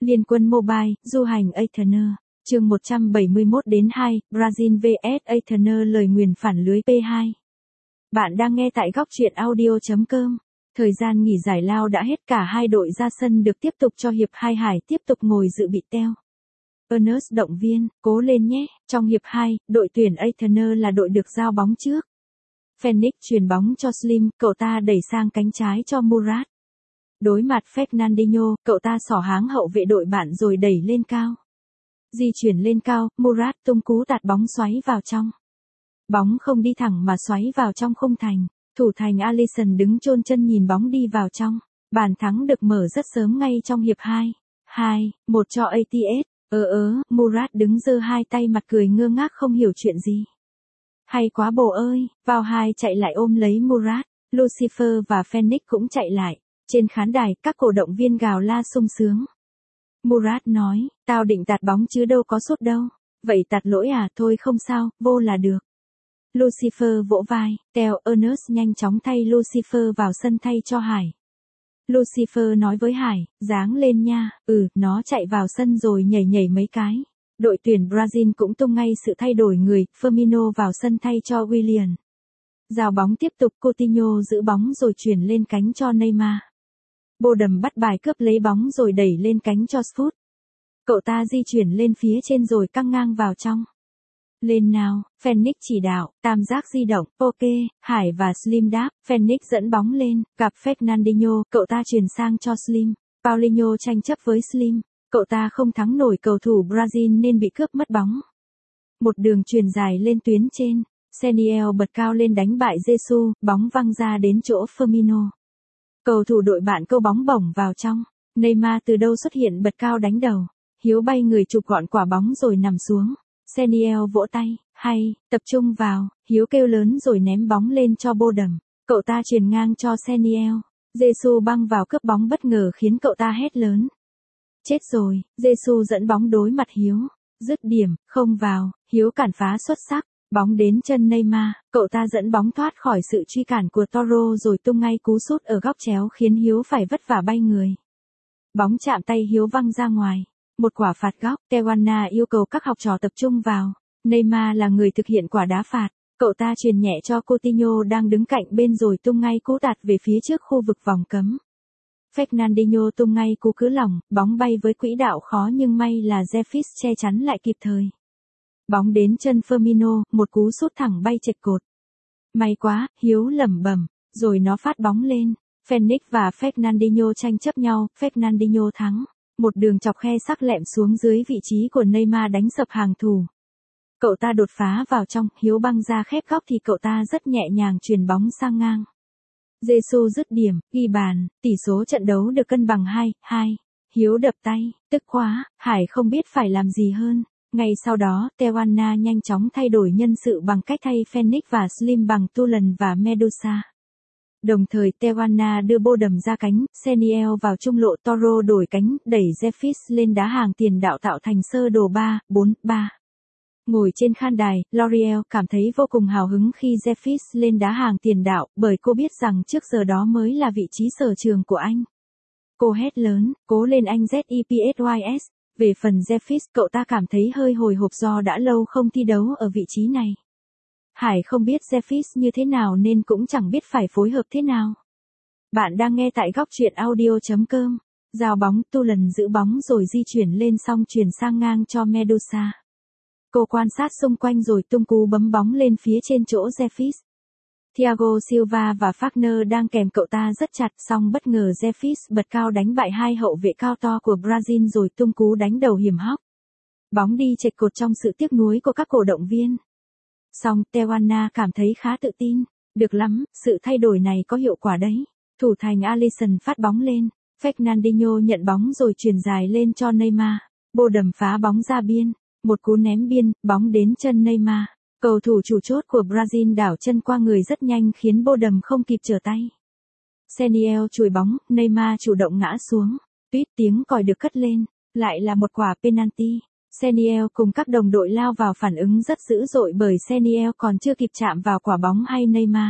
Liên quân Mobile, du hành Athener. Chương 171 đến 2, Brazil vs Athener lời nguyền phản lưới P2. Bạn đang nghe tại góc truyện audio.com. Thời gian nghỉ giải lao đã hết, cả hai đội ra sân được tiếp tục cho hiệp 2. Hải tiếp tục ngồi dự bị teo. Ernest động viên, cố lên nhé. Trong hiệp 2, đội tuyển Athener là đội được giao bóng trước. Phoenix chuyền bóng cho Slim, cậu ta đẩy sang cánh trái cho Murat. Đối mặt Fernandinho, cậu ta xỏ háng hậu vệ đội bạn rồi đẩy lên cao. Di chuyển lên cao, Murat tung cú tạt bóng xoáy vào trong. Bóng không đi thẳng mà xoáy vào trong khung thành. Thủ thành Alisson đứng chôn chân nhìn bóng đi vào trong. Bàn thắng được mở rất sớm ngay trong hiệp 2. 2-1 cho ATS. Murat đứng giơ hai tay mặt cười ngơ ngác không hiểu chuyện gì. Hay quá bồ ơi, vào hai chạy lại ôm lấy Murat. Lucifer và Phoenix cũng chạy lại. Trên khán đài, các cổ động viên gào la sung sướng. Murat nói, tao định tạt bóng chứ đâu có sút đâu. Vậy tạt lỗi à, thôi không sao, vô là được. Lucifer vỗ vai, Theo Ernest nhanh chóng thay Lucifer vào sân thay cho Hải. Lucifer nói với Hải, dáng lên nha, nó chạy vào sân rồi nhảy nhảy mấy cái. Đội tuyển Brazil cũng tung ngay sự thay đổi người, Firmino vào sân thay cho Willian. Giao bóng tiếp tục, Coutinho giữ bóng rồi chuyển lên cánh cho Neymar. Bodum bắt bài cướp lấy bóng rồi đẩy lên cánh cho Sfoot. Cậu ta di chuyển lên phía trên rồi căng ngang vào trong. Lên nào, Phoenix chỉ đạo, tam giác di động, ok, Hải và Slim đáp, Phoenix dẫn bóng lên, gặp Fernandinho, cậu ta chuyển sang cho Slim. Paulinho tranh chấp với Slim, cậu ta không thắng nổi cầu thủ Brazil nên bị cướp mất bóng. Một đường chuyền dài lên tuyến trên, Seniel bật cao lên đánh bại Jesus, bóng văng ra đến chỗ Firmino. Cầu thủ đội bạn câu bóng bổng vào trong, Neymar từ đâu xuất hiện bật cao đánh đầu, Hiếu bay người chụp gọn quả bóng rồi nằm xuống. Seniel vỗ tay, hay, tập trung vào, Hiếu kêu lớn rồi ném bóng lên cho Bodum. Cậu ta chuyền ngang cho Seniel. Jesus băng vào cướp bóng bất ngờ khiến cậu ta hét lớn. Chết rồi, Jesus dẫn bóng đối mặt Hiếu. Dứt điểm, không vào, Hiếu cản phá xuất sắc. Bóng đến chân Neymar, cậu ta dẫn bóng thoát khỏi sự truy cản của Toro rồi tung ngay cú sút ở góc chéo khiến Hiếu phải vất vả bay người. Bóng chạm tay Hiếu văng ra ngoài. Một quả phạt góc, Tewana yêu cầu các học trò tập trung vào. Neymar là người thực hiện quả đá phạt. Cậu ta chuyền nhẹ cho Coutinho đang đứng cạnh bên rồi tung ngay cú tạt về phía trước khu vực vòng cấm. Fernandinho tung ngay cú cứ lỏng, bóng bay với quỹ đạo khó nhưng may là Zefis che chắn lại kịp thời. Bóng đến chân Firmino, một cú sút thẳng bay chệch cột. May quá, Hiếu lẩm bẩm, rồi nó phát bóng lên. Phoenix và Fernandinho tranh chấp nhau, Fernandinho thắng. Một đường chọc khe sắc lẹm xuống dưới vị trí của Neymar đánh sập hàng thủ. Cậu ta đột phá vào trong, Hiếu băng ra khép góc thì cậu ta rất nhẹ nhàng chuyền bóng sang ngang. Jesus dứt điểm, ghi bàn, tỷ số trận đấu được cân bằng 2-2. Hiếu đập tay, tức quá, Hải không biết phải làm gì hơn. Ngay sau đó, Tewana nhanh chóng thay đổi nhân sự bằng cách thay Phoenix và Slim bằng Tulan và Medusa. Đồng thời Tewana đưa Bodum ra cánh, Seniel vào trung lộ, Toro đổi cánh, đẩy Zefis lên đá hàng tiền đạo tạo thành sơ đồ 3-4-3. Ngồi trên khán đài, L'Oreal cảm thấy vô cùng hào hứng khi Zefis lên đá hàng tiền đạo, bởi cô biết rằng trước giờ đó mới là vị trí sở trường của anh. Cô hét lớn, cố lên anh ZEPSYS. Về phần Zefis, cậu ta cảm thấy hơi hồi hộp do đã lâu không thi đấu ở vị trí này. Hải không biết Zefis như thế nào nên cũng chẳng biết phải phối hợp thế nào. Bạn đang nghe tại góc truyện audio.com. Giao bóng, Tulan giữ bóng rồi di chuyển lên xong chuyển sang ngang cho Medusa. Cô quan sát xung quanh rồi tung cú bấm bóng lên phía trên chỗ Zefis. Thiago Silva và Fagner đang kèm cậu ta rất chặt, song bất ngờ Zefis bật cao đánh bại hai hậu vệ cao to của Brazil rồi tung cú đánh đầu hiểm hóc. Bóng đi chệch cột trong sự tiếc nuối của các cổ động viên. Song Tewana cảm thấy khá tự tin. Được lắm, sự thay đổi này có hiệu quả đấy. Thủ thành Alisson phát bóng lên. Fernandinho nhận bóng rồi chuyền dài lên cho Neymar. Bodum phá bóng ra biên. Một cú ném biên, bóng đến chân Neymar. Cầu thủ chủ chốt của Brazil đảo chân qua người rất nhanh khiến Bodum không kịp trở tay. Seniel chùi bóng, Neymar chủ động ngã xuống. Tuýt tiếng còi được cất lên. Lại là một quả penalty. Seniel cùng các đồng đội lao vào phản ứng rất dữ dội bởi Seniel còn chưa kịp chạm vào quả bóng hay Neymar.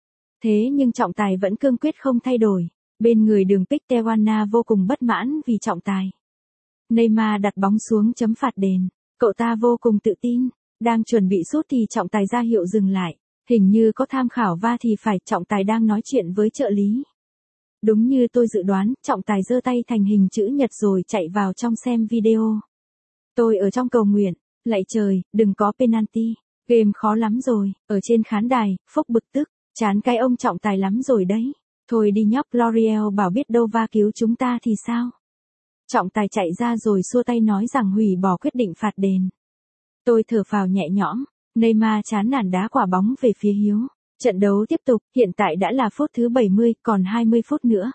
Thế nhưng trọng tài vẫn cương quyết không thay đổi. Bên người đường Pick Tewana vô cùng bất mãn vì trọng tài. Neymar đặt bóng xuống chấm phạt đền. Cậu ta vô cùng tự tin. Đang chuẩn bị sút thì trọng tài ra hiệu dừng lại. Hình như có tham khảo va thì phải, trọng tài đang nói chuyện với trợ lý. Đúng như tôi dự đoán, trọng tài giơ tay thành hình chữ nhật rồi chạy vào trong xem video. Tôi ở trong cầu nguyện, lạy trời, đừng có penalty. Game khó lắm rồi, ở trên khán đài, Phúc bực tức, chán cái ông trọng tài lắm rồi đấy. Thôi đi nhóc, L'Oreal bảo biết đâu va cứu chúng ta thì sao? Trọng tài chạy ra rồi xua tay nói rằng hủy bỏ quyết định phạt đền. Tôi thở phào nhẹ nhõm, Neymar chán nản đá quả bóng về phía Hiếu. Trận đấu tiếp tục, hiện tại đã là phút thứ 70, còn 20 phút nữa.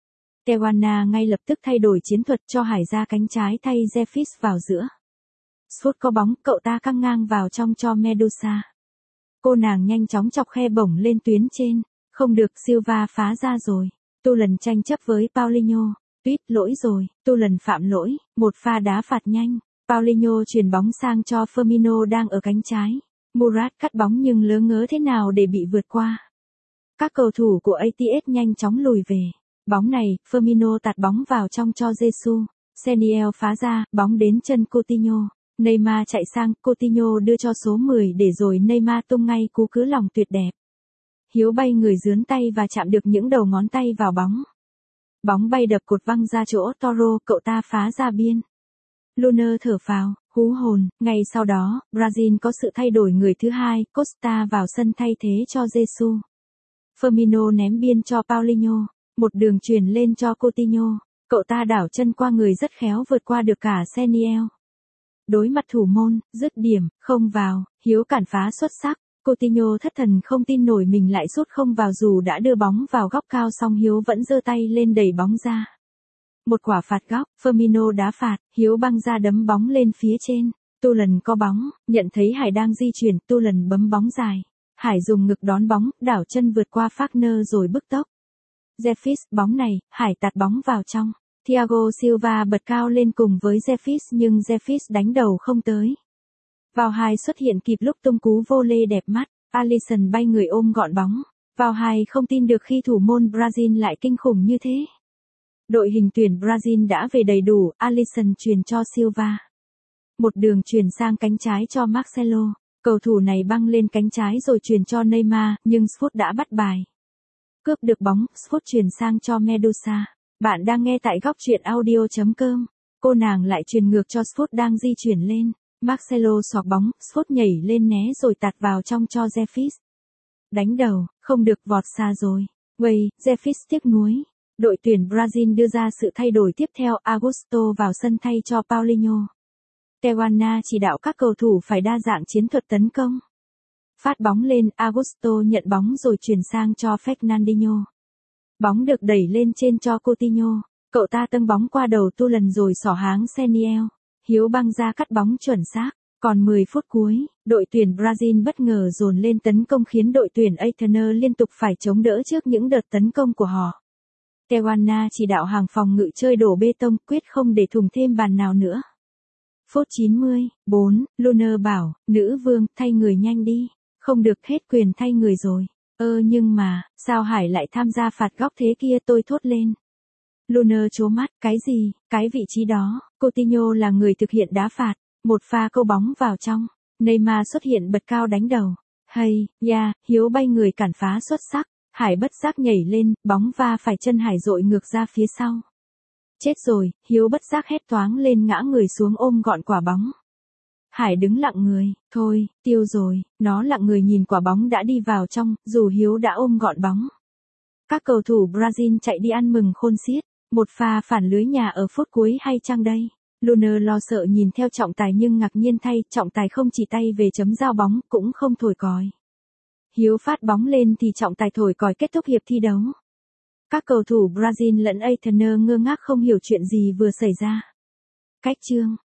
Tewana ngay lập tức thay đổi chiến thuật cho Hải ra cánh trái thay Jeffis vào giữa. Phút có bóng, cậu ta căng ngang vào trong cho Medusa. Cô nàng nhanh chóng chọc khe bổng lên tuyến trên. Không được, Silva phá ra rồi. Tu lần tranh chấp với Paulinho. Tuyết lỗi rồi, Tu lần phạm lỗi, một pha đá phạt nhanh. Paulinho chuyền bóng sang cho Firmino đang ở cánh trái. Murat cắt bóng nhưng lớ ngớ thế nào để bị vượt qua. Các cầu thủ của ATS nhanh chóng lùi về. Bóng này, Firmino tạt bóng vào trong cho Jesus. Seniel phá ra, bóng đến chân Coutinho. Neymar chạy sang, Coutinho đưa cho số 10 để rồi Neymar tung ngay cú cứ lòng tuyệt đẹp. Hiếu bay người dướn tay và chạm được những đầu ngón tay vào bóng. Bóng bay đập cột văng ra chỗ Toro, cậu ta phá ra biên. Luner thở phào, hú hồn, ngay sau đó, Brazil có sự thay đổi người thứ hai, Costa vào sân thay thế cho Jesus. Firmino ném biên cho Paulinho, một đường truyền lên cho Coutinho, cậu ta đảo chân qua người rất khéo vượt qua được cả Seniel. Đối mặt thủ môn, dứt điểm, không vào, Hiếu cản phá xuất sắc, Coutinho thất thần không tin nổi mình lại sút không vào dù đã đưa bóng vào góc cao song Hiếu vẫn giơ tay lên đẩy bóng ra. Một quả phạt góc, Firmino đá phạt, Hiếu băng ra đấm bóng lên phía trên. Tu lần có bóng, nhận thấy Hải đang di chuyển, Tu lần bấm bóng dài. Hải dùng ngực đón bóng, đảo chân vượt qua Fagner rồi bứt tốc. Jeffis, bóng này, Hải tạt bóng vào trong. Thiago Silva bật cao lên cùng với Jeffis nhưng Jeffis đánh đầu không tới. Vào hai xuất hiện kịp lúc tung cú volley đẹp mắt, Alisson bay người ôm gọn bóng. Vào hai không tin được khi thủ môn Brazil lại kinh khủng như thế. Đội hình tuyển Brazil đã về đầy đủ, Alisson truyền cho Silva. Một đường truyền sang cánh trái cho Marcelo, cầu thủ này băng lên cánh trái rồi truyền cho Neymar, nhưng Sfut đã bắt bài. Cướp được bóng, Sfut truyền sang cho Medusa. Bạn đang nghe tại góc truyện audio.com. Cô nàng lại truyền ngược cho Sfut đang di chuyển lên. Marcelo xọt bóng, Sfut nhảy lên né rồi tạt vào trong cho Jeffis. Đánh đầu, không được, vọt xa rồi. Quay, Jeffis tiếc nuối. Đội tuyển Brazil đưa ra sự thay đổi tiếp theo, Augusto vào sân thay cho Paulinho. Tewana chỉ đạo các cầu thủ phải đa dạng chiến thuật tấn công. Phát bóng lên, Augusto nhận bóng rồi chuyển sang cho Fernandinho. Bóng được đẩy lên trên cho Coutinho. Cậu ta tâng bóng qua đầu Tu lần rồi xỏ háng Seniel. Hiếu băng ra cắt bóng chuẩn xác. Còn 10 phút cuối, đội tuyển Brazil bất ngờ dồn lên tấn công khiến đội tuyển Aitana liên tục phải chống đỡ trước những đợt tấn công của họ. Tewana chỉ đạo hàng phòng ngự chơi đổ bê tông, quyết không để thủng thêm bàn nào nữa. Phút 94, Luner bảo, nữ vương, thay người nhanh đi. Không được, hết quyền thay người rồi. Nhưng mà, sao Hải lại tham gia phạt góc thế kia, tôi thốt lên. Luner trố mắt, cái gì, cái vị trí đó, Coutinho là người thực hiện đá phạt. Một pha câu bóng vào trong. Neymar xuất hiện bật cao đánh đầu. Hiếu bay người cản phá xuất sắc. Hải bất giác nhảy lên, bóng va phải chân Hải dội ngược ra phía sau. Chết rồi, Hiếu bất giác hét toáng lên ngã người xuống ôm gọn quả bóng. Hải đứng lặng người, thôi, tiêu rồi, nó lặng người nhìn quả bóng đã đi vào trong, dù Hiếu đã ôm gọn bóng. Các cầu thủ Brazil chạy đi ăn mừng khôn xiết, một pha phản lưới nhà ở phút cuối hay chăng đây? Luner lo sợ nhìn theo trọng tài nhưng ngạc nhiên thay, trọng tài không chỉ tay về chấm giao bóng, cũng không thổi còi. Hiếu phát bóng lên thì trọng tài thổi còi kết thúc hiệp thi đấu. Các cầu thủ Brazil lẫn Aitana ngơ ngác không hiểu chuyện gì vừa xảy ra. Cách chương